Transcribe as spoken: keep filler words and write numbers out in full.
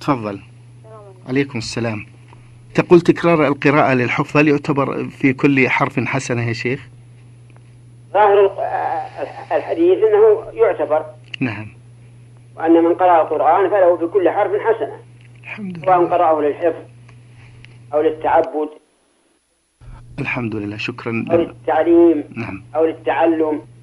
تفضل. عليكم السلام. تقول تكرار القراءة للحفظ هل يعتبر في كل حرف حسنة يا شيخ؟ ظاهر الحديث أنه يعتبر. نعم. وأن من قرأ القرآن فله بكل حرف حسنة. الحمد لله. سواء قرأه للحفظ أو للتعبد. الحمد لله. شكرا. أو للتعليم. نعم. أو للتعلم.